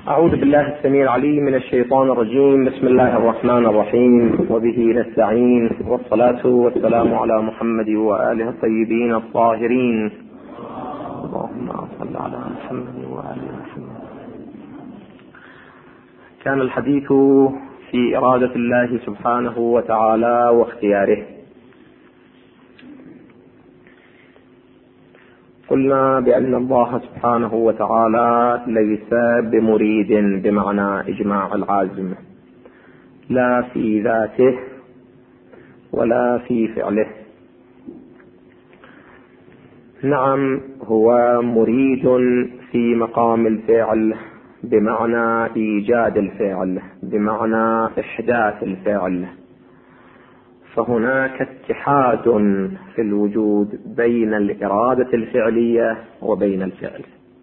أعوذ بالله السميع العليم من الشيطان الرجيم. بسم الله الرحمن الرحيم، وبه نستعين، والصلاة والسلام على محمد وآله الطيبين الطاهرين. اللهم صل على محمد وآله محمد. كان الحديث في إرادة الله سبحانه وتعالى واختياره. قلنا بأن الله سبحانه وتعالى ليس بمريد بمعنى إجماع العازم، لا في ذاته ولا في فعله. نعم، هو مريد في مقام الفعل بمعنى إيجاد الفعل، بمعنى إحداث الفعل، فهناك اتحاد في الوجود بين الإرادة الفعلية وبين الفعل.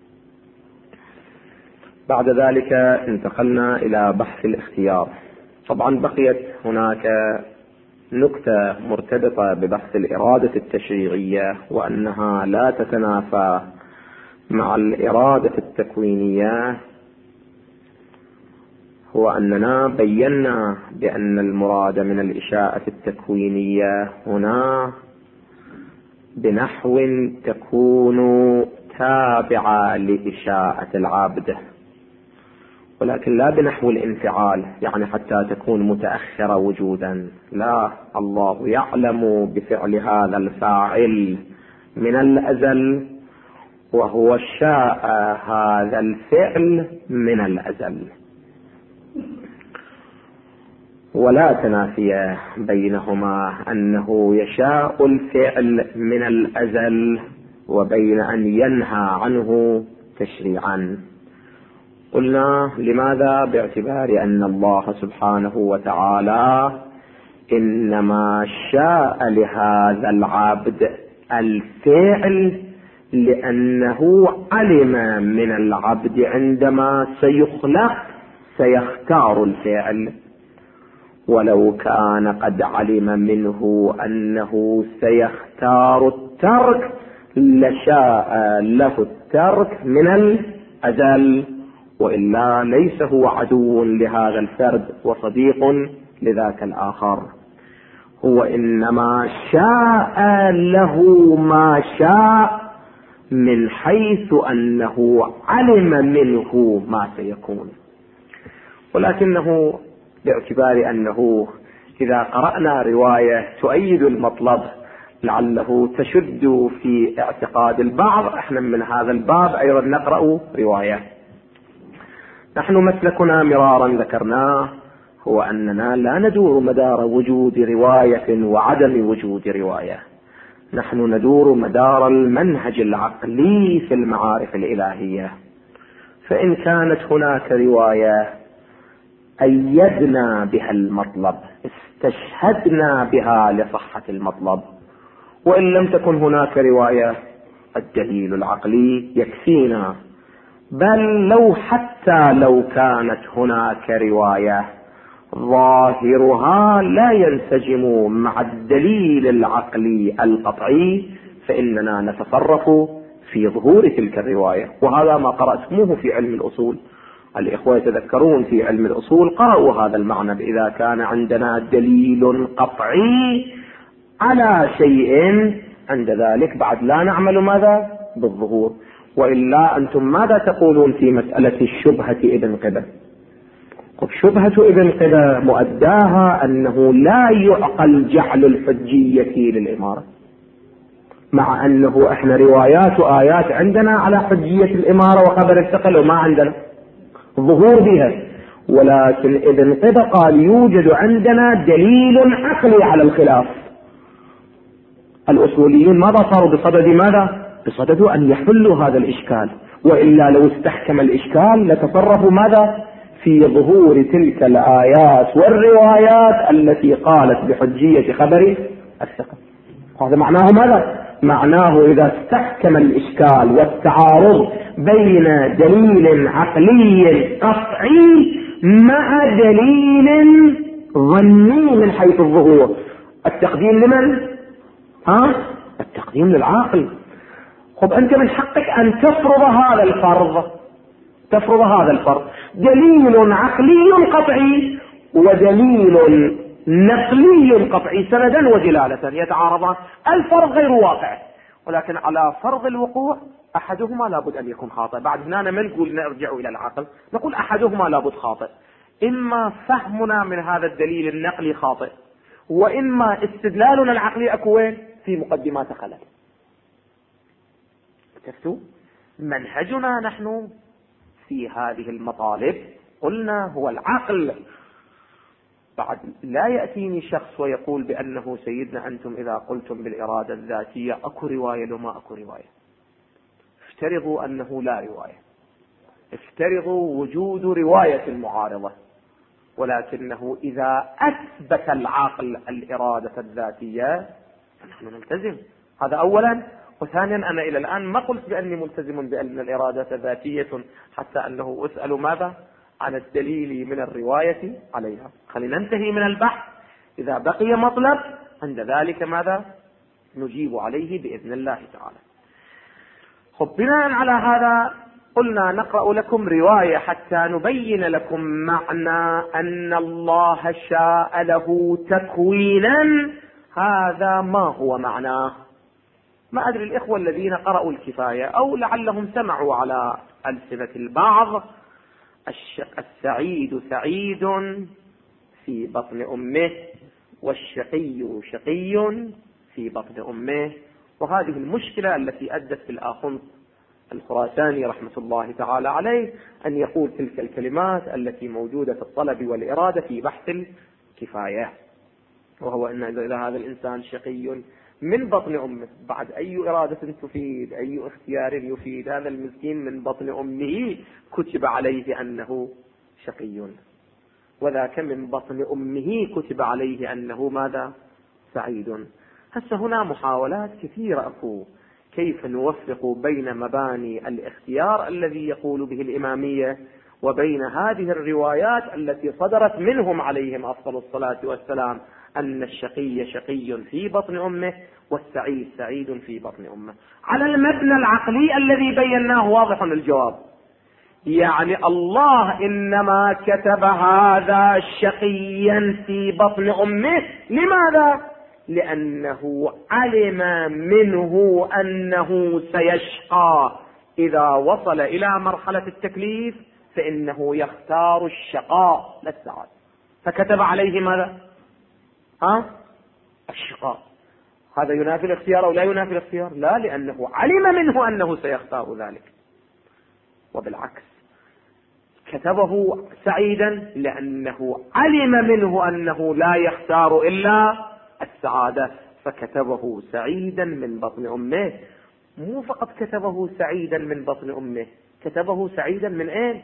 بعد ذلك انتقلنا إلى بحث الاختيار. طبعا بقيت هناك نكتة مرتبطة ببحث الإرادة التشريعية، وأنها لا تتنافى مع الإرادة التكوينية، هو أننا بينا بأن المراد من الإشاءة التكوينية هنا بنحو تكون تابعة لإشاءة العابد، ولكن لا بنحو الانفعال، يعني حتى تكون متأخرة وجودا. لا، الله يعلم بفعل هذا الفاعل من الأزل، وهو شاء هذا الفعل من الأزل، ولا تنافي بينهما، أنه يشاء الفعل من الأزل وبين أن ينهى عنه تشريعا. قلنا لماذا؟ باعتبار أن الله سبحانه وتعالى إنما شاء لهذا العبد الفعل لأنه علم من العبد عندما سيخلق سيختار الفعل، ولو كان قد علم منه أنه سيختار الترك لشاء له الترك من الأزل، وإلا ليس هو عدو لهذا الفرد وصديق لذاك الآخر. هو إنما شاء له ما شاء من حيث أنه علم منه ما سيكون، ولكنه باعتبار أنه إذا قرأنا رواية تؤيد المطلب لعله تشد في اعتقاد البعض، احنا من هذا الباب أيضا نقرأ رواية. نحن مسلكنا مرارا ذكرناه هو أننا لا ندور مدار وجود رواية وعدم وجود رواية، نحن ندور مدار المنهج العقلي في المعارف الإلهية. فإن كانت هناك رواية أيدنا بها المطلب، استشهدنا بها لصحة المطلب، وإن لم تكن هناك رواية الدليل العقلي يكفينا. بل حتى لو كانت هناك رواية ظاهرها لا ينسجم مع الدليل العقلي القطعي، فإننا نتصرف في ظهور تلك الرواية. وهذا ما قرأتموه في علم الأصول. الإخوة يتذكرون في علم الأصول قرأوا هذا المعنى، إذا كان عندنا دليل قطعي على شيء عند ذلك بعد لا نعمل ماذا؟ بالظهور. وإلا أنتم ماذا تقولون في مسألة الشبهة ابن قبة؟ شبهة ابن قبة مؤداها أنه لا يعقل جعل الحجية للإمارة، مع أنه إحنا روايات وآيات عندنا على حجية الإمارة وخبر الثقل وما عندنا ظهور بها. ولكن ابن قبة قال يوجد عندنا دليل عقلي على الخلاف. الأصوليين ماذا صاروا بصدد ماذا؟ بصدد أن يحلوا هذا الإشكال، وإلا لو استحكم الإشكال لتصرفوا ماذا؟ في ظهور تلك الآيات والروايات التي قالت بحجية خبر الثقة. هذا معناه ماذا؟ معناه إذا استحكم الإشكال والتعارض بين دليل عقلي قطعي مع دليل ظني من حيث الظهور، التقديم لمن؟ التقديم للعاقل. خب أنت من حقك أن تفرض هذا الفرض، تفرض هذا الفرض، دليل عقلي قطعي ودليل نقلي قطعي سندا ودلالة يتعارضان. الفرض غير واقع، ولكن على فرض الوقوع أحدهما لابد أن يكون خاطئ. بعد هنا ما نقول نرجع إلى العقل، نقول أحدهما لابد خاطئ. إما فهمنا من هذا الدليل النقلي خاطئ، وإما استدلالنا العقلي أكوين في مقدمات خلل. شفتوا منهجنا نحن في هذه المطالب؟ قلنا هو العقل. بعد لا يأتيني شخص ويقول بأنه سيدنا أنتم إذا قلتم بالإرادة الذاتية أكو رواية لو ما أكو رواية. افترضوا أنه لا رواية، افترضوا وجود رواية المعارضة، ولكنه إذا أثبت العقل الإرادة الذاتية فنحن نلتزم. هذا أولا. وثانيا أنا إلى الآن ما قلت بأني ملتزم بأن الإرادة ذاتية، حتى أنه أسأل ماذا عن الدليل من الرواية عليها. خلينا ننتهي من البحث، إذا بقي مطلب عند ذلك ماذا نجيب عليه بإذن الله تعالى. خب بناء على هذا قلنا نقرأ لكم رواية حتى نبين لكم معنى أن الله شاء له تكوينا. هذا ما هو معناه؟ ما أدري الإخوة الذين قرأوا الكفاية أو لعلهم سمعوا على ألسنة البعض: السعيد سعيد في بطن أمه، والشقي شقي في بطن أمه. وهذه المشكلة التي أدت بالآخنص الخراساني رحمة الله تعالى عليه أن يقول تلك الكلمات التي موجودة في الطلب والإرادة في بحث الكفاية، وهو أن إذا هذا الإنسان شقي من بطن أمه، بعد أي إرادة تفيد، أي اختيار يفيد؟ هذا المسكين من بطن أمه كتب عليه أنه شقي، وذاك من بطن أمه كتب عليه أنه ماذا؟ سعيد. هسه هنا محاولات كثيرة أكو كيف نوفق بين مباني الاختيار الذي يقول به الإمامية وبين هذه الروايات التي صدرت منهم عليهم أفضل الصلاة والسلام أن الشقي شقي في بطن أمه والسعيد سعيد في بطن أمه. على المبنى العقلي الذي بيناه واضح الجواب، يعني الله إنما كتب هذا شقيا في بطن أمه. لماذا؟ لأنه علم منه أنه سيشقى إذا وصل إلى مرحلة التكليف، فإنه يختار الشقاء لا السعادة، فكتب عليه ماذا؟ الشقاء. هذا ينافي الاختيار أو لا ينافي الاختيار؟ لا، لأنه علم منه أنه سيختار ذلك. وبالعكس كتبه سعيدا لأنه علم منه أنه لا يختار إلا السعادة، فكتبه سعيدا من بطن أمه. مو فقط كتبه سعيدا من بطن أمه، كتبه سعيدا من أين؟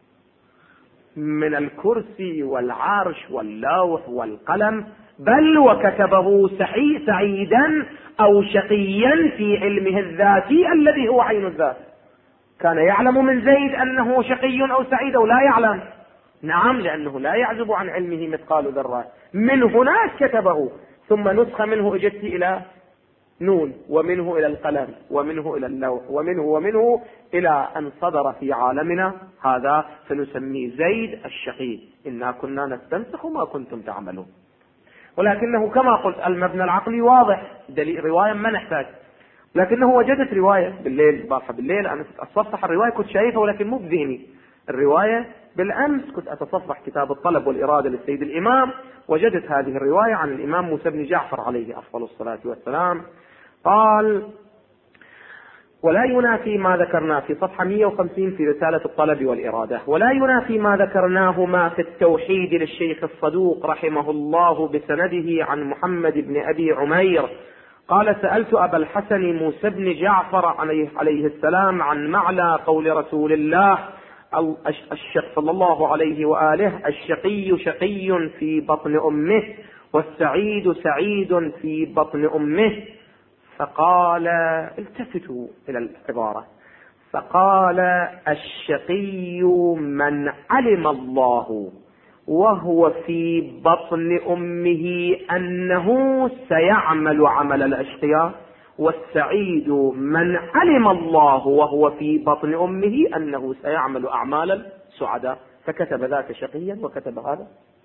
من الكرسي والعرش واللوح والقلم، بل وكتبه سعيدا أو شقيا في علمه الذاتي الذي هو عين الذات. كان يعلم من زيد أنه شقي أو سعيد أو لا يعلم؟ نعم، لأنه لا يعزب عن علمه مثقال ذرة. من هناك كتبه، ثم نسخ منه اجت إلى نون، ومنه إلى القلم، ومنه إلى اللوح، ومنه إلى أن صدر في عالمنا هذا، فنسميه زيد الشقي. إنا كنا نستنسخ ما كنتم تعملون. ولكنه كما قلت المبنى العقلي واضح، دليل رواية ما نحتاج. لكنه وجدت رواية بالليل، بارحة بالليل أنا كنت أتصفح الرواية، كنت شايفها ولكن مو بذهني الرواية. بالأمس كنت أتصفح كتاب الطلب والإرادة للسيد الإمام، وجدت هذه الرواية عن الإمام موسى بن جعفر عليه أفضل الصلاة والسلام. قال: ولا ينافي ما ذكرنا في صفحة 150 في رسالة الطلب والإرادة، ولا ينافي ما ذكرناهما في التوحيد للشيخ الصدوق رحمه الله بسنده عن محمد بن أبي عمير قال: سألت أبا الحسن موسى بن جعفر عليه السلام عن معنى قول رسول الله صلى الله عليه وآله: الشقي شقي في بطن أمه والسعيد سعيد في بطن أمه. فقال، التفتوا إلى العبارة، فقال: الشقي من علم الله وهو في بطن أمه أنه سيعمل عمل الأشقياء والسعيد من علم الله وهو في بطن أمه أنه سيعمل أعمالا سعداء، فكتب ذاك شقيا وكتب هذا.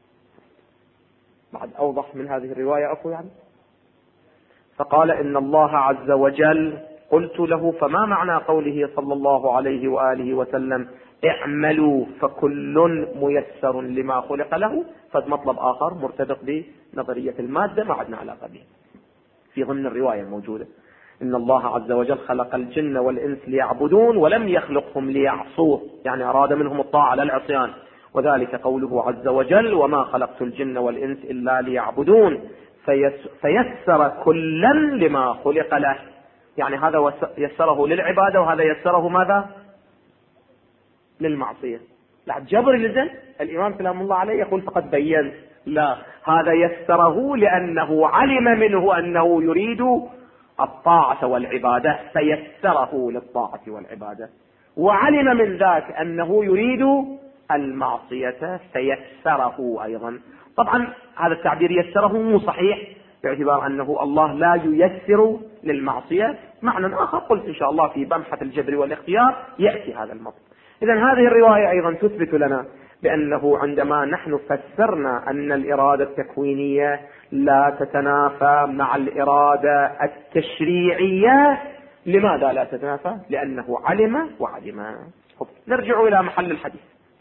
بعد أوضح من هذه الرواية أخو يعني. فقال إن الله عز وجل، قلت له فما معنى قوله صلى الله عليه وآله وسلم اعملوا فكل ميسر لما خلق له؟ فهذا مطلب آخر مرتبط بنظرية المادة ما عدنا علاقة به في ضمن الرواية الموجودة. إن الله عز وجل خلق الجن والإنس ليعبدون ولم يخلقهم ليعصوه، يعني أراد منهم الطاعة لا العصيان، وذلك قوله عز وجل وما خلقت الجن والإنس إلا ليعبدون، فيسر كلا لما خلق له، يعني هذا يسره للعبادة وهذا يسره ماذا؟ للمعصية. لا جبر لزن الإمام سلام الله عليه يقول فقد بيّن، لا، هذا يسره لأنه علم منه أنه يريد الطاعة والعبادة فيسره للطاعة والعبادة، وعلم من ذاك أنه يريد المعصية فيسره أيضا. طبعا هذا التعبير يسره مو صحيح باعتبار أنه الله لا ييسر للمعصية، معنى آخر قلت إن شاء الله في بمحة الجبر والاختيار يأتي هذا المطلب. إذن هذه الرواية أيضا تثبت لنا بأنه عندما نحن فسرنا أن الإرادة التكوينية لا تتنافى مع الإرادة التشريعية، لماذا لا تتنافى؟ لأنه علم وعلم. نرجع إلى محل الحديث.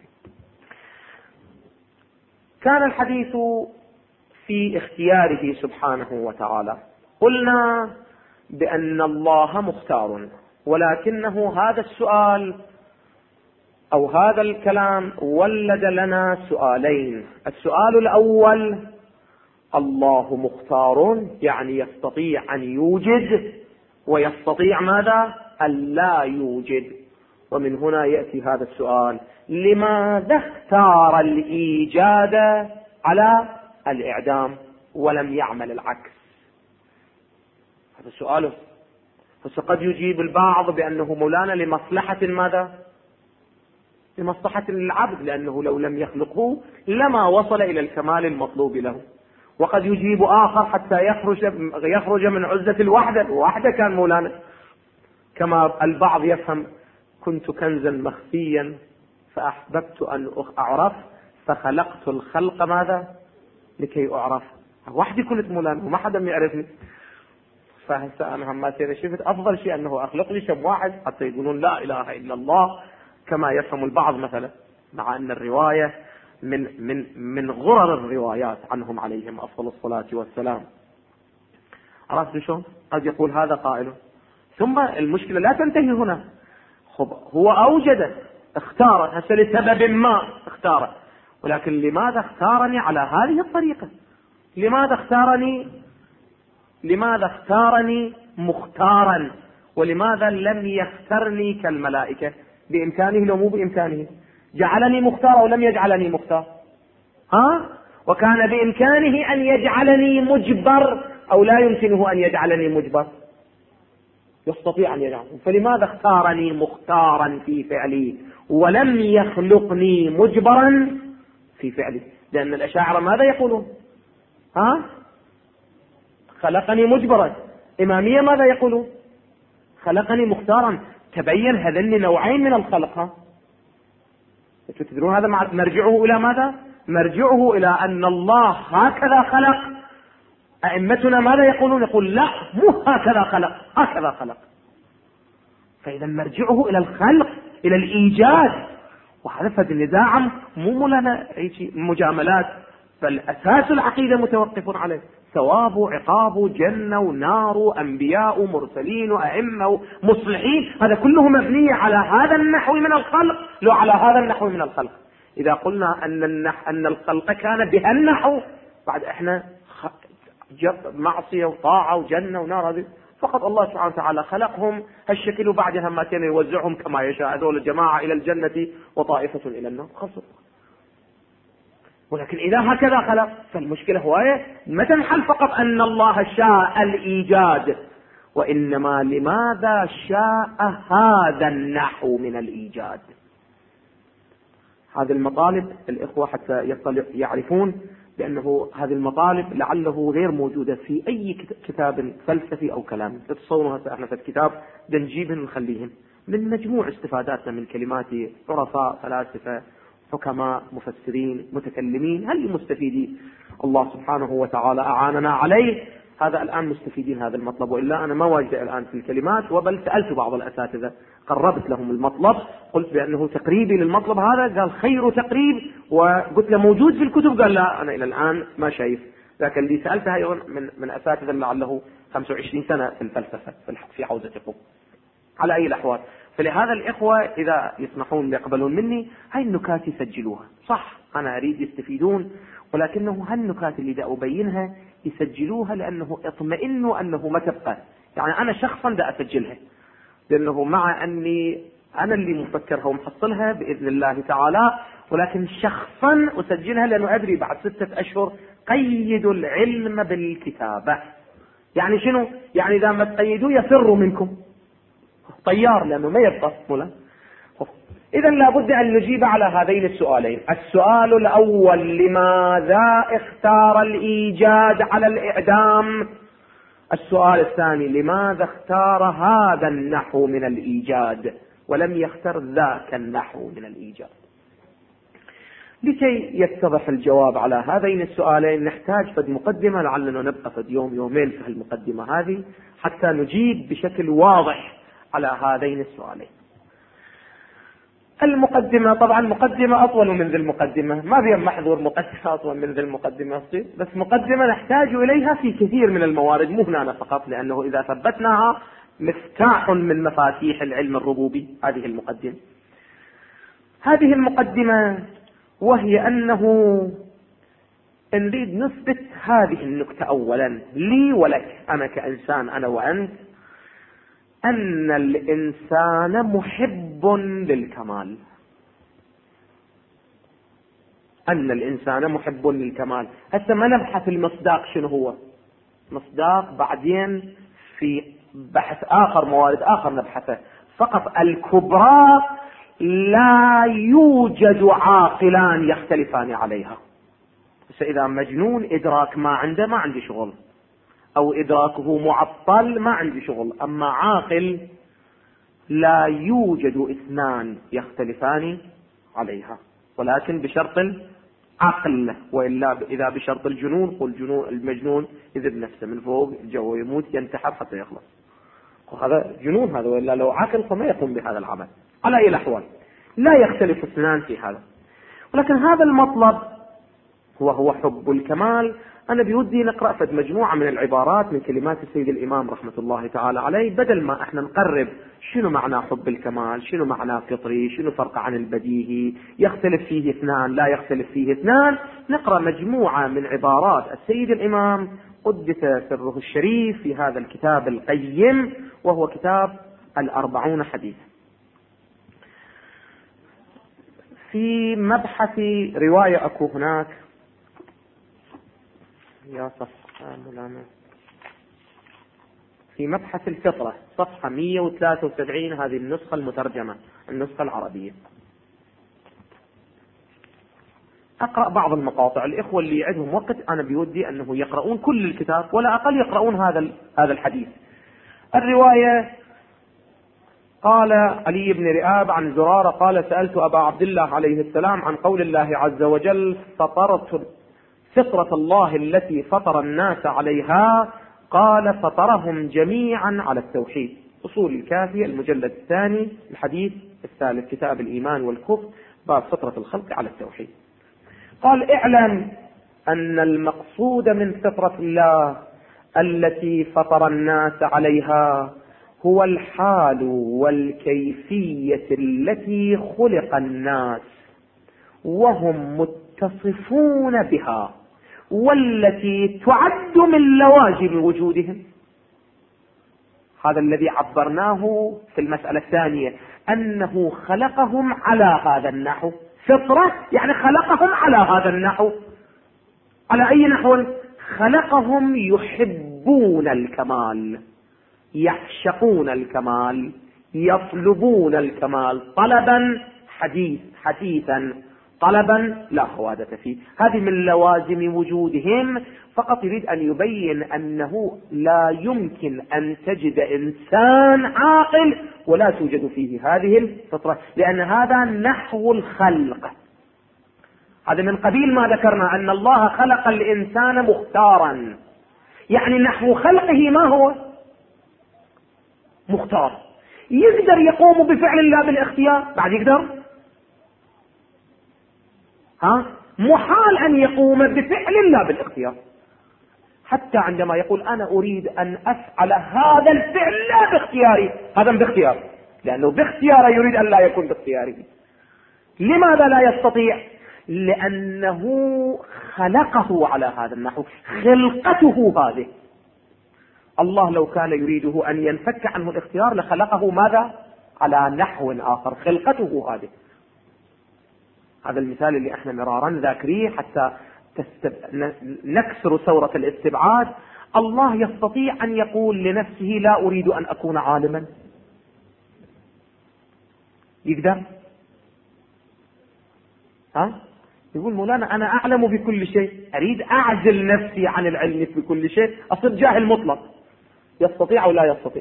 كان الحديث في اختياره سبحانه وتعالى. قلنا بأن الله مختار، ولكنه هذا السؤال أو هذا الكلام ولد لنا سؤالين. السؤال الأول: الله مختار، يعني يستطيع أن يوجد ويستطيع ماذا؟ أن لا يوجد. ومن هنا يأتي هذا السؤال: لماذا اختار الإيجاد على الإعدام ولم يعمل العكس؟ هذا سؤاله. فقد يجيب البعض بأنه مولانا لمصلحة ماذا؟ لمصلحة العبد، لأنه لو لم يخلقه لما وصل إلى الكمال المطلوب له. وقد يجيب آخر حتى يخرج من عزة الوحدة كان مولانا، كما البعض يفهم: كنت كنزا مخفيا فأحببت أن أعرف فخلقت الخلق ماذا؟ لكي أعرف. وحدي كنت مولانا وما حدا يعرفني، فهسه أنا هم شفت أفضل شيء أنه أخلق لي شب واحد حتى يقولون لا إله إلا الله، كما يفهم البعض مثلا، مع أن الرواية من غرر الروايات عنهم عليهم أفضل الصلاة والسلام. عرفت شلون؟ قد يقول هذا قائل. ثم المشكلة لا تنتهي هنا. هو أوجد، اختار، هسه لسبب ما اختاره، ولكن لماذا اختارني على هذه الطريقة؟ لماذا اختارني مختارا؟ ولماذا لم يخترني كالملائكة؟ بإمكانه لو مو بإمكانه؟ جعلني مختار أو لم يجعلني مختار؟ وكان بإمكانه أن يجعلني مجبر أو لا يمكنه أن يجعلني مجبر؟ يستطيع أن يجعلني. فلماذا اختارني مختارا في فعلي ولم يخلقني مجبرا في فعلي؟ لأن الأشاعرة ماذا يقولون؟ خلقني مجبرا. إمامية ماذا يقولون؟ خلقني مختارا. تبين هذين نوعين من الخلق. تدرون هذا مرجعه إلى ماذا؟ مرجعه إلى أن الله هكذا خلق. أئمتنا ماذا يقولون؟ يقول لا، مو هكذا خلق، هكذا خلق. فإذا مرجعه إلى الخلق، إلى الإيجاد. وهذا فد النزاع مو لنا مجاملات، بل أساس العقيدة متوقف عليه. ثواب وعقاب، جنة ونار، أنبياء مرسلين وأئمة مصلحين، هذا كله مبني على هذا النحو من الخلق، لو على هذا النحو من الخلق. إذا قلنا أن الخلق كان بها النحو، بعد إحنا معصية وطاعة وجنة ونار، هذه فقط الله سبحانه وتعالى خلقهم هالشكل، وبعدها ما كان يوزعهم كما يشاء، هذول الجماعة إلى الجنة وطائفة إلى النار، خلصوا. ولكن إذا هكذا خلق، فالمشكلة هو ما تنحل فقط أن الله شاء الإيجاد، وإنما لماذا شاء هذا النحو من الإيجاد. هذه المطالب الإخوة حتى يعرفون لأنه هذه المطالب لعله غير موجودة في أي كتاب فلسفي أو كلام. تتصوروا احنا في الكتاب بنجيبهم ونخليهم من مجموع استفاداتنا من كلمات عرفاء فلاسفة حكماء مفسرين متكلمين. هل المستفيدين الله سبحانه وتعالى أعاننا عليه، هذا الآن مستفيدين هذا المطلب. وإلا أنا ما واجد الآن في الكلمات، وبل سألت بعض الأساتذة قربت لهم المطلب، قلت بأنه تقريبي للمطلب هذا، قال خير تقريب، وقلت له موجود في الكتب، قال لا أنا إلى الآن ما شايف. لكن اللي سألتها أيضا من أساتذة لعله 25 سنة في الفلسفة في حوزة القبة. على أي الأحوال، فلهذا الإخوة إذا يسمحون يقبلون مني هاي النكات يسجلوها. صح أنا أريد يستفيدون، ولكنه هالنكات اللي دا أبينها يسجلوها، لأنه اطمئنوا أنه ما تبقى. يعني أنا شخصا دا أسجلها، لأنه مع أني أنا اللي مفكرها ومحصلها بإذن الله تعالى، ولكن شخصا أسجلها لأنه أدري بعد 6 أشهر قيدوا العلم بالكتابة. يعني شنو؟ يعني إذا ما تقيدوا يفروا منكم طيار، لأنه ما يبقى مولا. إذا لابد أن نجيب على هذين السؤالين. السؤال الأول: لماذا اختار الإيجاد على الإعدام؟ السؤال الثاني: لماذا اختار هذا النحو من الإيجاد ولم يختر ذاك النحو من الإيجاد؟ لكي يتضح الجواب على هذين السؤالين نحتاج فد مقدمة، لعلنا نبقى فد يوم يومين في المقدمة هذه حتى نجيب بشكل واضح على هذين السؤالين. المقدمة طبعا مقدمة أطول من ذي المقدمة، ما بين محظور مقدمة أطول من ذي المقدمة، بس مقدمة نحتاج إليها في كثير من الموارد، مو هنا فقط، لأنه إذا ثبتناها مفتاح من مفاتيح العلم الربوبي هذه المقدمة. هذه المقدمة وهي أنه نريد نثبت هذه النكتة أولا لي ولك، أنا كإنسان أنا وأنت، أن الإنسان محب للكمال. أن الإنسان محب للكمال. هسه ما نبحث المصداق شنو هو، مصداق بعدين في بحث آخر، موارد آخر نبحثه، فقط الكبرى لا يوجد عاقلان يختلفان عليها. إذا مجنون إدراك ما عنده ما عندي شغل، أو إدراكه معطل ما عندي شغل. أما عاقل لا يوجد 2 يختلفان عليها، ولكن بشرط العقل، وإلا إذا بشرط الجنون قل المجنون يذب نفسه من فوق الجو يموت ينتحر حتى يخلص، وهذا جنون هذا، وإلا لو عقل فما يقوم بهذا العمل. على أي الأحوال لا يختلف 2 في هذا، ولكن هذا المطلب هو حب الكمال. أنا بودي نقرأ فد مجموعة من العبارات من كلمات السيد الإمام رحمة الله تعالى عليه، بدل ما احنا نقرب شنو معنى حب الكمال، شنو معنى فطري، شنو فرق عن البديهي، يختلف فيه 2 لا يختلف فيه 2. نقرأ مجموعة من عبارات السيد الإمام قدس سره الشريف في هذا الكتاب القيم، وهو كتاب 40 حديث. في مبحث رواية أكو هناك يا صفحة مولانا، في مبحث الفطرة صفحة 173، هذه النسخة المترجمة النسخة العربية. أقرأ بعض المقاطع. الإخوة اللي عندهم وقت أنا بودي أنه يقرؤون كل الكتاب، ولا أقل يقرؤون هذا الحديث. الرواية: قال علي بن رئاب عن زرارة قال: سألت أبا عبد الله عليه السلام عن قول الله عز وجل: فطرت فطرة الله التي فطر الناس عليها، قال: فطرهم جميعا على التوحيد. أصول الكافية المجلد 2 الحديث 3 كتاب الإيمان والكفر، باب فطرة الخلق على التوحيد. قال: اعلم أن المقصود من فطرة الله التي فطر الناس عليها هو الحال والكيفية التي خلق الناس وهم متصفون بها، والتي تعد من لوازم وجودهم. هذا الذي عبرناه في المسألة الثانية، أنه خلقهم على هذا النحو. فطرة يعني خلقهم على هذا النحو. على أي نحو؟ خلقهم يحبون الكمال، يعشقون الكمال، يطلبون الكمال طلبا حثيثا، طلبا لا خوادة فيه. هذه من لوازم وجودهم. فقط يريد أن يبين أنه لا يمكن أن تجد إنسان عاقل ولا توجد فيه هذه الفطرة، لأن هذا نحو الخلق. هذا من قبيل ما ذكرنا أن الله خلق الإنسان مختارا، يعني نحو خلقه ما هو مختار. يقدر يقوم بفعل الله بالاختيار؟ بعد يقدر؟ محال أن يقوم بفعل الله بالاختيار. حتى عندما يقول أنا أريد أن أفعل هذا الفعل لا باختياري، هذا باختيار، لأنه باختياره يريد أن لا يكون باختياره. لماذا لا يستطيع؟ لأنه خلقه على هذا النحو، خلقته هذه. الله لو كان يريده أن ينفك عنه الاختيار لخلقه ماذا؟ على نحو آخر، خلقته هذه. هذا المثال اللي احنا مرارا ذاكريه حتى نكسر ثورة الاستبعاد. الله يستطيع أن يقول لنفسه لا أريد أن أكون عالما، يقدر؟ يقول مولانا أنا أعلم بكل شيء، أريد أعزل نفسي عن العلم بكل شيء، أصير جاهل مطلق. يستطيع أو لا يستطيع؟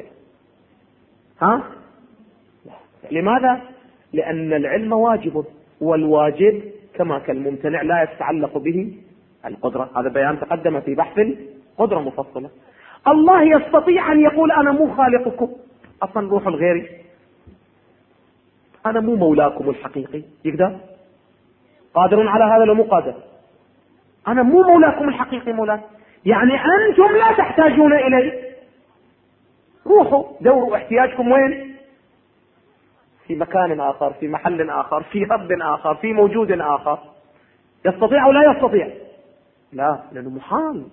لماذا؟ لأن العلم واجب، والواجب كما كالممتنع لا يتعلق به القدرة. هذا بيان تقدم في بحث القدرة مفصلة. الله يستطيع أن يقول أنا مو خالقكم، أصلا روح الغيري، أنا مو مولاكم الحقيقي. يقدر؟ قادر على هذا لو مو قادر؟ أنا مو مولاكم الحقيقي، مولاك يعني أنتم لا تحتاجون إلي، روحوا دوروا احتياجكم وين؟ في مكان آخر، في محل آخر، في رب آخر، في موجود آخر. يستطيع أو لا يستطيع؟ لا، لأنه محال،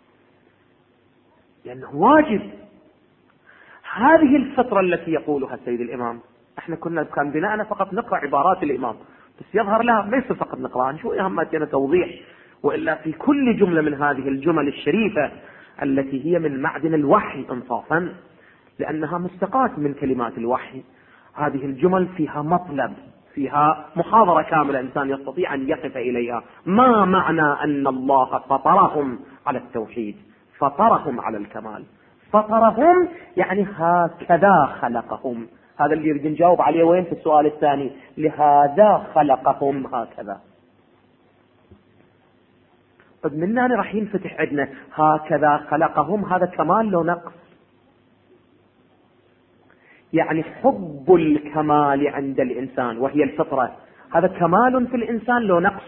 لأنه واجب. هذه الفطرة التي يقولها السيد الإمام، احنا كان بناءنا فقط نقرأ عبارات الإمام، بس يظهر لها ليس فقط نقرأ، نشوف أهميتنا توضيح. وإلا في كل جملة من هذه الجمل الشريفة التي هي من معدن الوحي إنصافا، لأنها مستقاة من كلمات الوحي، هذه الجمل فيها مطلب، فيها محاضرة كاملة إنسان يستطيع أن يقف إليها. ما معنى أن الله فطرهم على التوحيد، فطرهم على الكمال؟ فطرهم يعني هكذا خلقهم. هذا اللي يريد نجاوب عليه وين في السؤال الثاني، لهذا خلقهم هكذا. طب من هنا راح ينفتح عندنا هكذا خلقهم، هذا كمال لو نقص؟ يعني حب الكمال عند الإنسان وهي الفطرة، هذا كمال في الإنسان لو نقص؟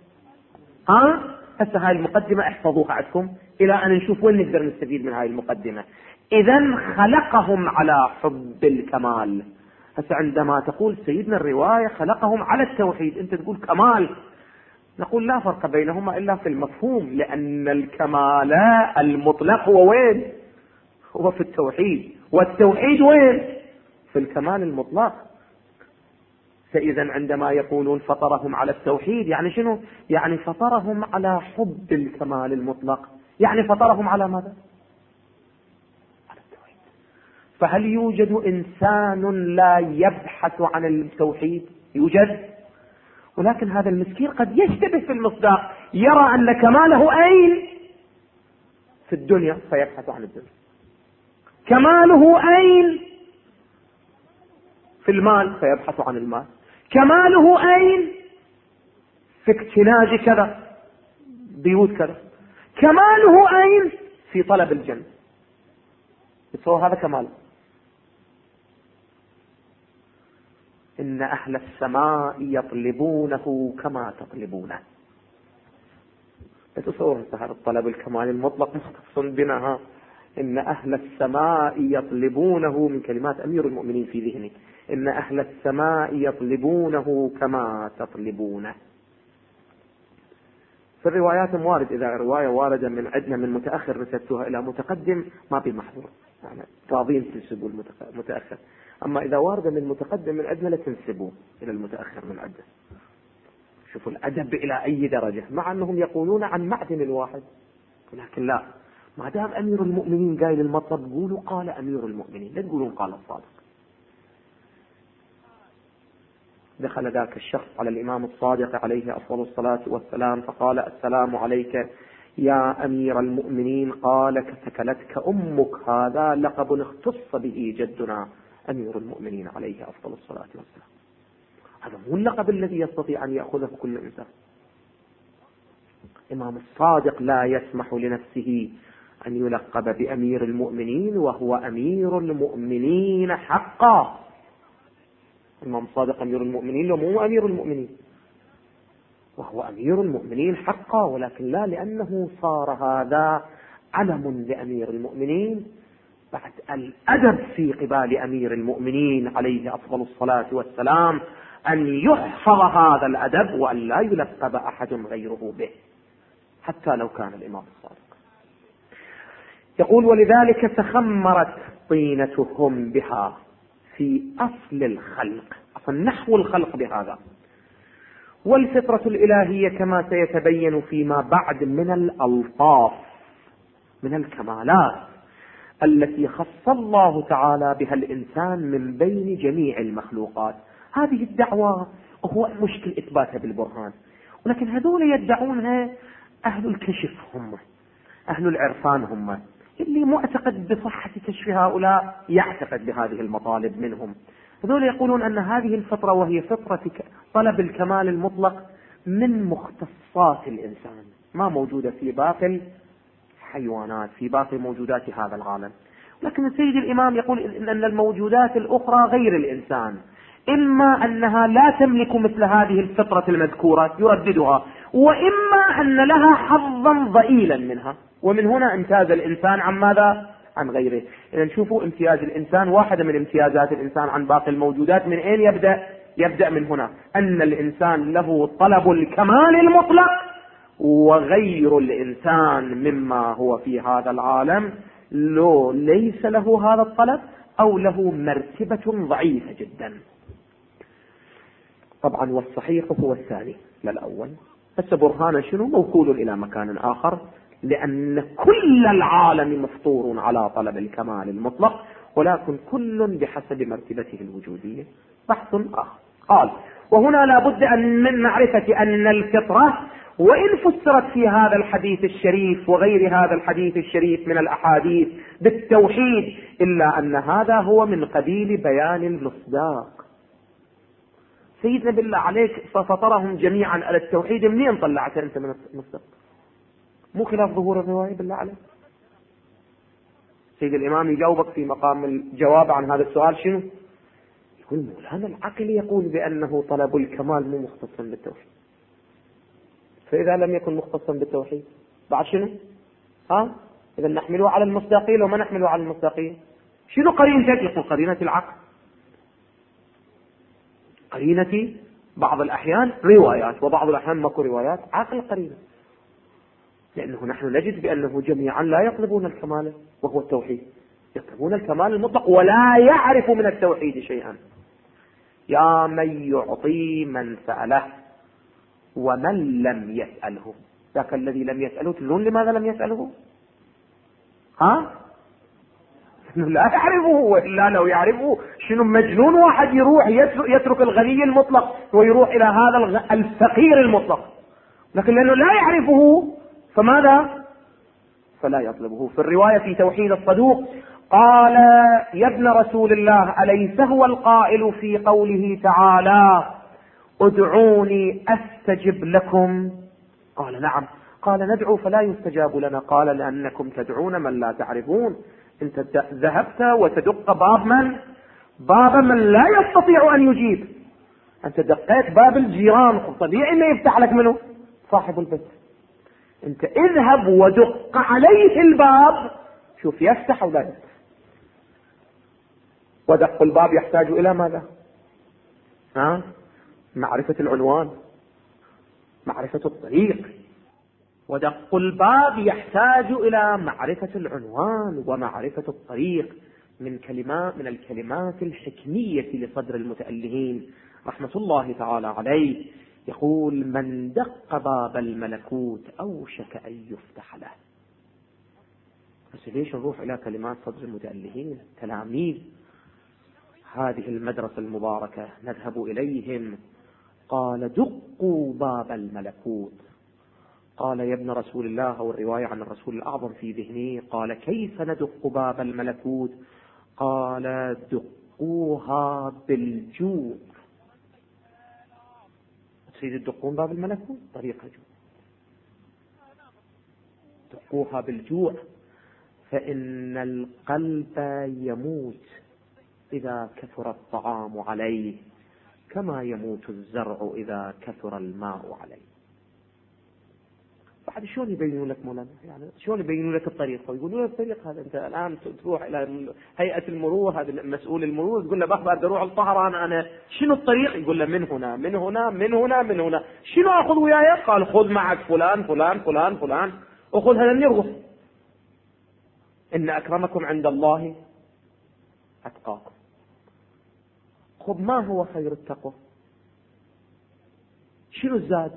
هسه هاي المقدمة احفظوها عندكم إلى أن نشوف وين نقدر نستفيد من هاي المقدمة. إذن خلقهم على حب الكمال. هسه عندما تقول سيدنا الرواية خلقهم على التوحيد، أنت تقول كمال، نقول لا فرق بينهما إلا في المفهوم، لأن الكمال المطلق هو وين؟ هو في التوحيد، والتوحيد وين؟ في الكمال المطلق. فإذا عندما يقولون فطرهم على التوحيد يعني شنو؟ يعني فطرهم على حب الكمال المطلق، يعني فطرهم على ماذا؟ على التوحيد. فهل يوجد إنسان لا يبحث عن التوحيد؟ يوجد، ولكن هذا المسكين قد يشتبه في المصداق، يرى أن كماله أين؟ في الدنيا، فيبحث عن الدنيا. كماله أين؟ في المال، فيبحث عن المال. كماله أين؟ في اكتناز كذا، بيوت كذا. كماله أين؟ في طلب الجنة. هذا كمال. إن أهل السماء يطلبونه كما تطلبونه. تصور هذا الطلب الكمال المطلق مختص بنا. إن أهل السماء يطلبونه، من كلمات أمير المؤمنين في ذهني، إن أهل السماء يطلبونه كما تطلبونه. في الروايات وارد، إذا رواية واردة من عندنا من متأخر نسبتها إلى متقدم ما في محظور، يعني راضين تنسبوا المتأخر. أما إذا واردة من متقدم من عندنا لا تنسبوا إلى المتأخر من عندنا. شوفوا الأدب إلى أي درجة، مع أنهم يقولون عن معدن الواحد، ولكن لا، ما دام أمير المؤمنين قايل المطلب قولوا قال أمير المؤمنين، لا تقولون قال الصادق. دخل ذاك الشخص على الإمام الصادق عليه أفضل الصلاة والسلام فقال: السلام عليك يا أمير المؤمنين. قال: ثكلتك أمك، هذا لقب اختص به جدنا أمير المؤمنين عليه أفضل الصلاة والسلام. هذا مو اللقب الذي يستطيع أن يأخذه كل إنسان. الإمام الصادق لا يسمح لنفسه أن يلقب بأمير المؤمنين وهو أمير المؤمنين حقا. الإمام الصادق أمير المؤمنين ومو أمير المؤمنين، وهو أمير المؤمنين حقا، ولكن لا لأنه صار هذا علم لأمير المؤمنين بعد الأدب في قبال أمير المؤمنين عليه أفضل الصلاة والسلام أن يحفظ هذا الأدب وأن لا يلقب أحد غيره به حتى لو كان الإمام الصادق. يقول: ولذلك تخمرت طينتهم بها في أصل الخلق، أصل نحو الخلق بهذا. والفطرة الإلهية كما سيتبين فيما بعد من الألطاف، من الكمالات التي خص الله تعالى بها الإنسان من بين جميع المخلوقات. هذه الدعوة هو مشكل إثباتها بالبرهان، ولكن هذول يدعونها أهل الكشف، هم أهل العرفان، هم اللي معتقد بصحة كشف هؤلاء يعتقد بهذه المطالب منهم. هذول يقولون أن هذه الفطرة، وهي فطرة طلب الكمال المطلق، من مختصات الإنسان، ما موجودة في باقي الحيوانات، في باقي موجودات هذا العالم. لكن السيد الإمام يقول إن الموجودات الأخرى غير الإنسان، إما أنها لا تملك مثل هذه الفطرة المذكورة يرددها، وإما أن لها حظا ضئيلا منها. ومن هنا امتاز الإنسان عن ماذا؟ عن غيره. إذا نشوفوا امتياز الإنسان، واحدة من امتيازات الإنسان عن باقي الموجودات من أين يبدأ؟ يبدأ من هنا، أن الإنسان له طلب الكمال المطلق، وغير الإنسان مما هو في هذا العالم ليس له هذا الطلب أو له مرتبة ضعيفة جدا. طبعا والصحيح هو الثاني لا الأول، بس برهان شنو؟ موكول إلى مكان آخر، لأن كل العالم مفطور على طلب الكمال المطلق، ولكن كل بحسب مرتبته الوجودية. بحث آخر. قال: وهنا لا بد من معرفة أن الفطرة وإن فسرت في هذا الحديث الشريف وغير هذا الحديث الشريف من الأحاديث بالتوحيد، إلا أن هذا هو من قبيل بيان المصداق. سيدنا بالله عليك ففطرهم جميعا على التوحيد، منين طلعت أنت من المصداق؟ مو خلاف ظهور الرواية بالله عليك. سيد الإمام يجاوبك في مقام الجواب عن هذا السؤال شنو؟ يقول: مولانا العقل يقول بأنه طلب الكمال مو مختصا بالتوحيد، فإذا لم يكن مختصا بالتوحيد بعد شنو؟ إذا نحمله على المصداقية لو ما نحمله على المصداقية شنو قرينتك؟ يقول: قرينة العقل، قرينة بعض الأحيان روايات وبعض الأحيان ماكو روايات، عقل قرينة، لأنه نحن نجد بأنه جميعا لا يطلبون الكمال وهو التوحيد، يطلبون الكمال المطلق ولا يعرف من التوحيد شيئا. يا من يعطي من سأله ومن لم يسأله، ذاك الذي لم يسأله تدرون لماذا لم يسأله؟ لا يعرفه، وإلا لو يعرفه شنو مجنون واحد يروح يترك الغني المطلق ويروح إلى هذا الفقير المطلق، لكن لأنه لا يعرفه فماذا؟ فلا يطلبه. في الرواية في توحيد الصدوق قال: يا ابن رسول الله، أليس هو القائل في قوله تعالى: ادعوني أستجب لكم؟ قال: نعم. قال: ندعو فلا يستجاب لنا. قال: لأنكم تدعون من لا تعرفون. انت ذهبت وتدق باب من لا يستطيع أن يجيب. انت دقيت باب الجيران، طبيعي ما يفتح لك منه صاحب البيت. انت اذهب ودق عليه الباب، شوف يفتح او لا يفتح. ودق الباب يحتاج الى ماذا؟ معرفة العنوان، معرفة الطريق. ودق الباب يحتاج إلى معرفة العنوان ومعرفة الطريق، من الكلمات الحكمية لصدر المتألهين رحمة الله تعالى عليه. يقول: من دق باب الملكوت أوشك أن يفتح له. بس ليش نروح إلى كلمات صدر المتألهين تلاميذ؟ هذه المدرسة المباركة نذهب إليهم. قال دقوا باب الملكوت. قال يا ابن رسول الله، والرواية عن الرسول الأعظم في ذهني، قال كيف ندق باب الملكوت؟ قال دقوها بالجوع. تريد تدقون باب الملكوت؟ طريقة جوع. دقوها بالجوع، فإن القلب يموت إذا كثر الطعام عليه، كما يموت الزرع إذا كثر الماء عليه. بعد شلون يبينوا لك مولانا؟ يعني شلون يبينوا لك الطريق؟ ويقولوا لك الطريق هذا، انت الان تروح الى هيئه المرور، هذا مسؤول المرور، تقول له بخبر اروح الطهران انا، شنو الطريق؟ يقول له من هنا من هنا من هنا من هنا. شنو اخذ وياي؟ قال خذ معك فلان فلان فلان فلان، وخذ هذا نروح. ان اكرمكم عند الله اتقاكم. خذ ما هو خير التقوى؟ شنو الزاد؟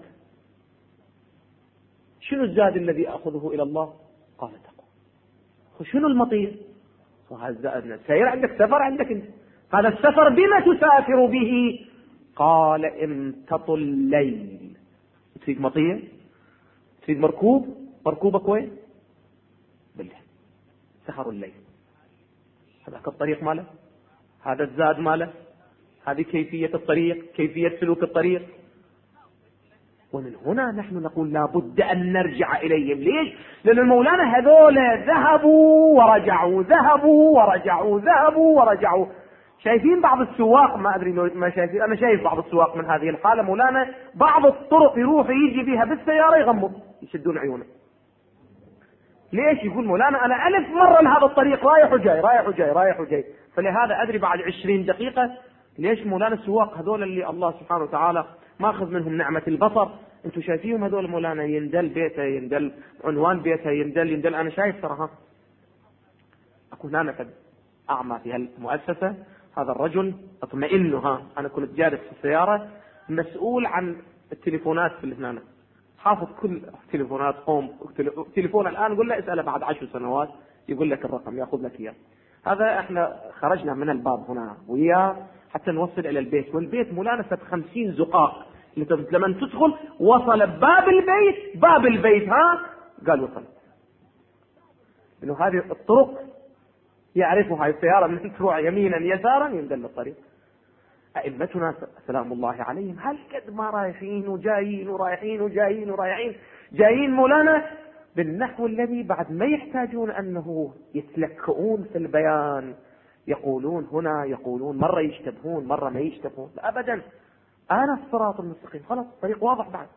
شنو الزاد الذي أخذه إلى الله؟ قال تقوى. وشنو المطير؟ وهذا سير عندك، سفر عندك انت. هذا السفر بما تسافر به؟ قال امتطوا الليل. تريد مطير؟ تريد مركوب؟ مركوبك وين؟ بالليل. سهر الليل. هذاك الطريق ماله، هذا الزاد ماله، هذه كيفية الطريق، كيفية سلوك الطريق. ومن هنا نحن نقول لا بد أن نرجع إليهم. ليش؟ لأن المولانا هذول ذهبوا ورجعوا، ذهبوا ورجعوا، ذهبوا ورجعوا. شايفين بعض السواق، ما أدري لو ما شايفين، أنا شايف بعض السواق من هذه الحالة مولانا، بعض الطرق يروح يجي بها بالسيارة يغمض، يشدون عيونه. ليش؟ يقول مولانا أنا 1000 مرة لهذا الطريق رايح وجاي رايح وجاي رايح وجاي، فلهذا أدري بعد 20 دقيقة. ليش مولانا السواق هذول اللي الله سبحانه وتعالى ماخذ منهم نعمة البصر، انتم شايفيهم هذول مولانا، يندل بيته، يندل عنوان بيته، يندل. انا شايف ترى، ها اكون انا قد اعمى في هالمؤسسة. هذا الرجل اطمئن، ها انا كنت جالس في السيارة، مسؤول عن التليفونات في هنا، حافظ كل تليفونات قوم. تليفون الان قل له اسأله بعد 10 سنوات يقول لك الرقم، ياخذ لك اياه. هذا احنا خرجنا من الباب هنا وياه حتى نوصل الى البيت، والبيت ملانسة 50 زقاق. لما تدخل وصل باب البيت ها قال وصل. انه هذه الطرق يعرفها السيارة، من تروح يمينا يسارا يندل الطريق. ائمتنا سلام الله عليهم هل قد ما رايحين وجايين ورايحين وجايين ورايحين، جايين مولانا بالنحو الذي بعد ما يحتاجون انه يتلكؤون في البيان، يقولون هنا، يقولون مرة يشتبهون مرة ما يشتبهون. لا ابدا، انا الصراط المستقيم، خلاص الطريق واضح بعد.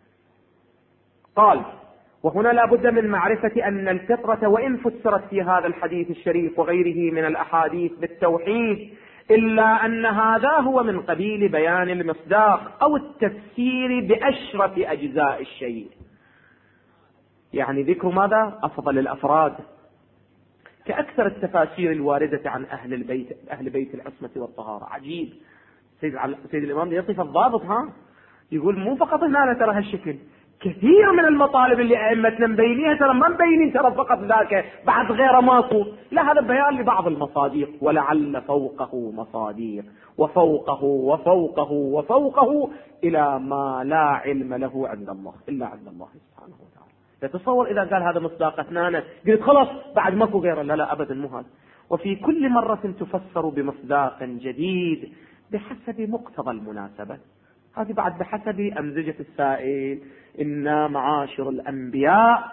قال وهنا لا بد من معرفة ان الفطرة وان فسرت في هذا الحديث الشريف وغيره من الاحاديث بالتوحيد، الا ان هذا هو من قبيل بيان المصداق او التفسير باشرف اجزاء الشيء. يعني ذكر ماذا؟ افضل الافراد، كأكثر التفاسير الواردة عن أهل بيت العصمة والطهارة. عجيب، سيد الإمام يصف الضابط، ها يقول مو فقط هنا ترى هالشكل، كثير من المطالب اللي أئمتنا مبينيها ترى ما مبينين ترى فقط ذاك، بعد غير ماكو، لا هذا بيان لبعض المصاديق، ولعل فوقه مصاديق، وفوقه وفوقه وفوقه إلى ما لا علم له عند الله إلا عند الله سبحانه وتعالى. تتصور إذا قال هذا مصداق اثنان قلت خلاص بعد ماكو غيره، لا أبدا مو هذا. وفي كل مرة تفسر بمصداق جديد بحسب مقتضى المناسبة. هذه بعد بحسب أمزجة السائل. إنا معاشر الأنبياء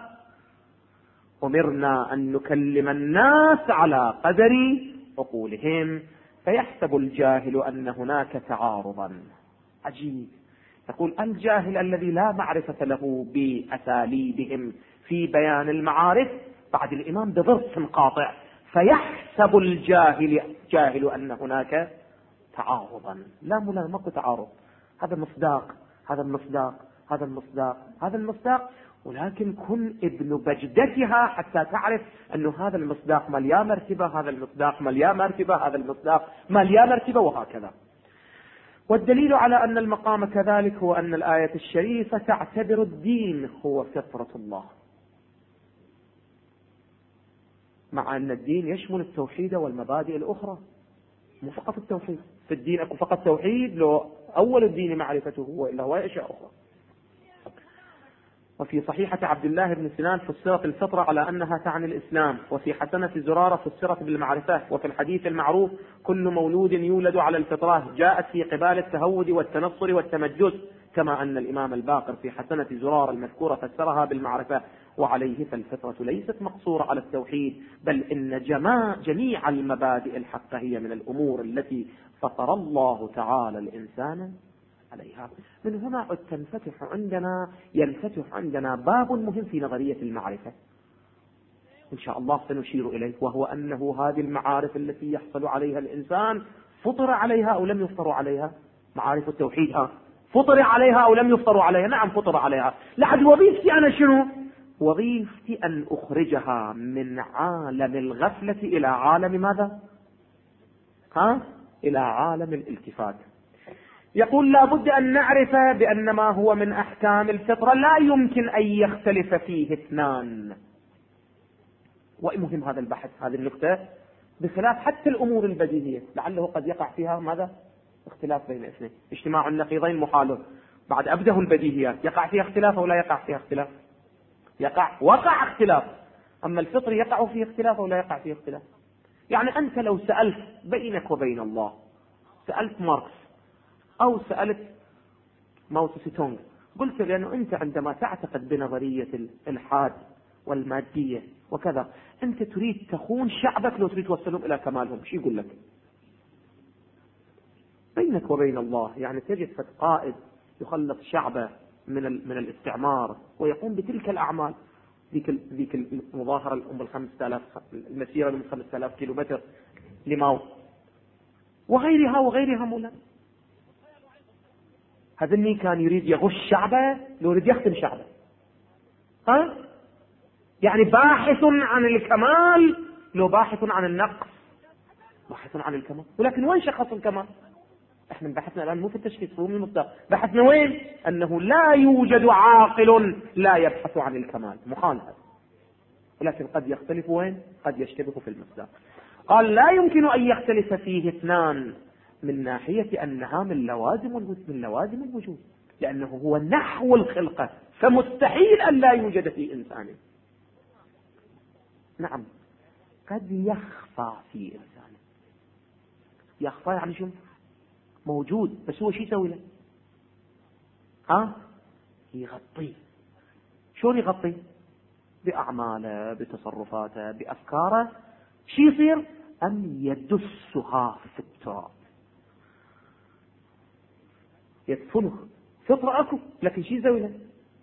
أمرنا أن نكلم الناس على قدر عقولهم، فيحسب الجاهل أن هناك تعارضا. عجيب، يقول الجاهل الذي لا معرفة له بأساليبهم في بيان المعارف، بعد الإمام بضرس قاطع، فيحسب الجاهل أن هناك تعارضا. لا ماكو تعارض، هذا مصداق، هذا المصداق، هذا المصداق، هذا المصداق، ولكن كن ابن بجدتها حتى تعرف أن هذا المصداق مليان مرتبة، هذا المصداق مليان مرتبة، هذا المصداق مليان مرتبة، وهكذا. والدليل على أن المقام كذلك هو أن الآية الشريفة تعتبر الدين هو فطرة الله، مع أن الدين يشمل التوحيد والمبادئ الأخرى. مو فقط التوحيد في الدين، اكو فقط توحيد، لو اول الدين معرفته والا هو اشياء اخرى. وفي صحيحة عبد الله بن سنان فسرت الفطرة على أنها تعني الإسلام، وفي حسنة زرارة فسرت بالمعرفة، وفي الحديث المعروف كل مولود يولد على الفطرة جاءت في قبال التهود والتنصر والتمجس، كما أن الإمام الباقر في حسنة زرارة المذكورة فسرها بالمعرفة. وعليه فالفطرة ليست مقصورة على التوحيد، بل إن جميع المبادئ الحقة هي من الأمور التي فطر الله تعالى الإنسان عليها. من هنا ينفتح عندنا باب مهم في نظرية المعرفة إن شاء الله سنشير إليه، وهو أنه هذه المعارف التي يحصل عليها الإنسان فطر عليها أو لم يفطر عليها. معارف التوحيد فطر عليها أو لم يفطر عليها؟ نعم فطر عليها. لحد وظيفتي أنا شنو؟ وظيفتي أن أخرجها من عالم الغفلة إلى عالم ماذا؟ إلى عالم الالتفات. يقول لا بد أن نعرف بأن ما هو من أحكام الفطرة لا يمكن أن يختلف فيه اثنان. ومهم هذا البحث، هذه النقطة، بخلاف حتى الأمور البديهية لعله قد يقع فيها ماذا؟ اختلاف بين اثنين. اجتماع النقيضين محال. بعد أبده البديهيات يقع فيها اختلاف أو لا يقع فيها اختلاف؟ وقع اختلاف. أما الفطر يقع فيه اختلاف أو لا يقع فيه اختلاف؟ يعني أنت لو سألت بينك وبين الله، سألت ماركس أو سألت ماو تسي تونغ، قلت لأنه أنت عندما تعتقد بنظرية الإلحاد والمادية وكذا، أنت تريد تخون شعبك لو تريد توصلهم إلى كمالهم، شو يقول لك؟ بينك وبين الله يعني تجد قائد يخلص شعبه من الاستعمار ويقوم بتلك الأعمال، ذيك المظاهرة الأم 5000 المسيرة من 5000 كيلومتر لماو وغيرها مولا. هذا اللي كان يريد يغش شعبه لو يريد يختم شعبه. يعني باحث عن الكمال لو باحث عن النقص، باحث عن الكمال. ولكن وين شخص الكمال؟ احنا بحثنا الآن مو في التشخيص، مو من المصدر، بحثنا وين؟ أنه لا يوجد عاقل لا يبحث عن الكمال، محال هذا. ولكن قد يختلف وين؟ قد يشتبه في المصدر. قال لا يمكن أن يختلف فيه اثنان من ناحية أنها من لوازم الوجود، لأنه هو نحو الخلقة، فمستحيل أن لا يوجد في إنسان. نعم قد يخفى في إنسان. يخفى يعني شو؟ موجود بس هو شو يسوي له؟ يغطيه. شلون يغطيه؟ بأعماله، بتصرفاته، بأفكاره. شو يصير؟ أم يدسها في التراب، يدفنه. فطرة أكو لكن شو يسوي له؟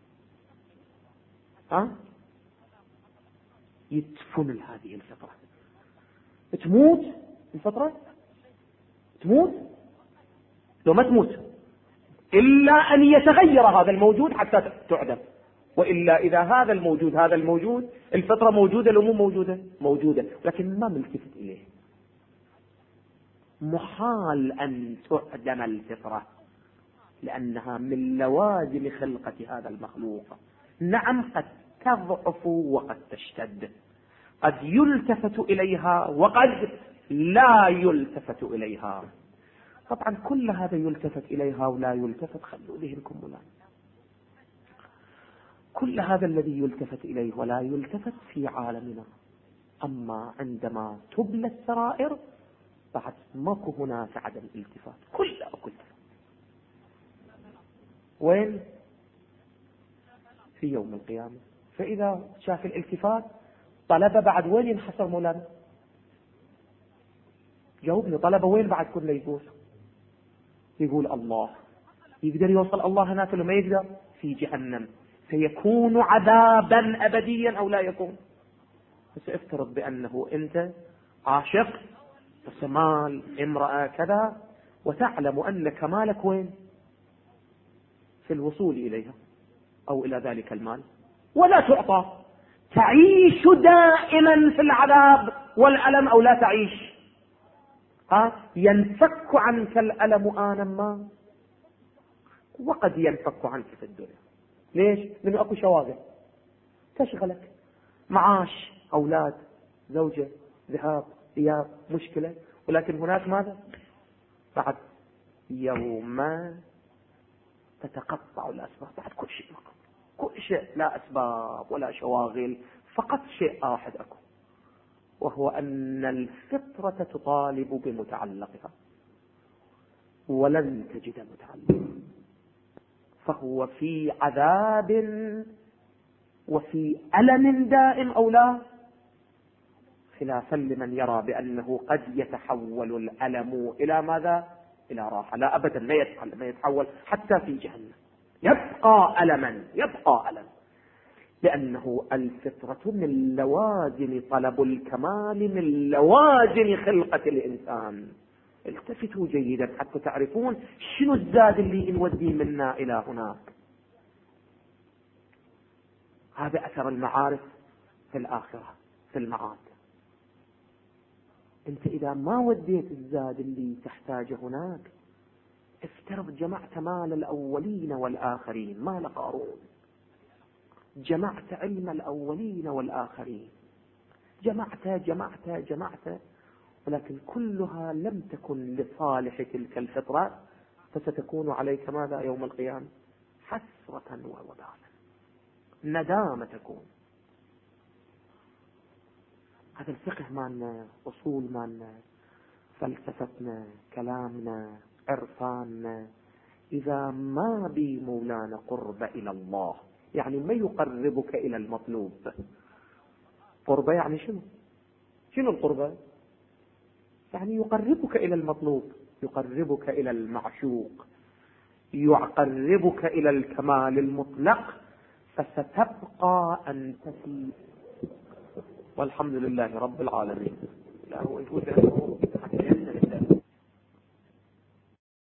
يدفن هذه الفطرة. تموت الفطرة، تموت لو ما تموت إلا أن يتغير هذا الموجود حتى تعدم. وإلا إذا هذا الموجود الفطرة موجودة لو مو موجودة لكن ما ملتفت إليه. محال أن تعدم الفطرة لأنها من لوازم خلقة هذا المخلوق. نعم قد تضعف وقد تشتد، قد يلتفت إليها وقد لا يلتفت إليها. طبعا كل هذا يلتفت إليها ولا يلتفت، خلوا ذهنكم ولا كل هذا الذي يلتفت إليه ولا يلتفت في عالمنا. أما عندما تبلى السرائر بعد ماكو هناك عدم الالتفات، كلها وين؟ في يوم القيامة. فإذا شاف الالتفات طلب بعد وين ينحصر مولانا؟ جاوبني، طلبه وين بعد كله يقول الله. يقدر يوصل الله هناك ولا ما يقدر؟ في جهنم. سيكون عذابا أبديا أو لا يكون؟ بس افترض بأنه أنت عاشق وسمال امرأة كذا وتعلم أن كمالك وين؟ في الوصول إليها أو إلى ذلك المال، ولا تعطى. تعيش دائما في العذاب والألم أو لا تعيش؟ ينفك عنك الألم آنا ما وقد ينفك عنك في الدنيا. ليش؟ لأنه أكو شواغل تشغلك، معاش، أولاد، زوجة، ذهاب، إياب، مشكلة، ولكن هناك ماذا؟ بعد يوم تتقطع الأسباب، بعد كل شيء مقطع. كل شيء لا أسباب ولا شواغل، فقط شيء واحد أكو، وهو أن الفطرة تطالب بمتعلقها ولن تجد متعلق، فهو في عذاب وفي ألم دائم أو لا، خلافا لمن يرى بأنه قد يتحول الألم إلى ماذا؟ إلى راحة. لا أبدا، ما يتحول حتى في جهنم، يبقى ألما، يبقى ألم، لأنه الفطرة من لوازم طلب الكمال، من لوازم خلقة الإنسان. التفتوا جيدا حتى تعرفون شنو الزاد اللي نوديه منا إلى هناك. هذا أثر المعارف في الآخرة في المعاد. أنت إذا ما وديت الزاد اللي تحتاجه هناك، افترض جمعت مال الأولين والآخرين، مال قارون، جمعت علم الأولين والآخرين، جمعت، ولكن كلها لم تكن لصالح تلك الفطرة، فستكون عليك ماذا يوم القيامة؟ حسرة ووبالا، ندامة تكون. هذا الفقه مالنا، أصول مالنا، فلسفتنا، كلامنا، عرفاننا، إذا ما بي مولانا قرب إلى الله، يعني ما يقربك إلى المطلوب. قربة يعني شنو القربة؟ يعني يقربك إلى المطلوب، يقربك إلى المعشوق، يقربك إلى الكمال المطلق، فستبقى أنت في. والحمد لله رب العالمين. لا هو يقول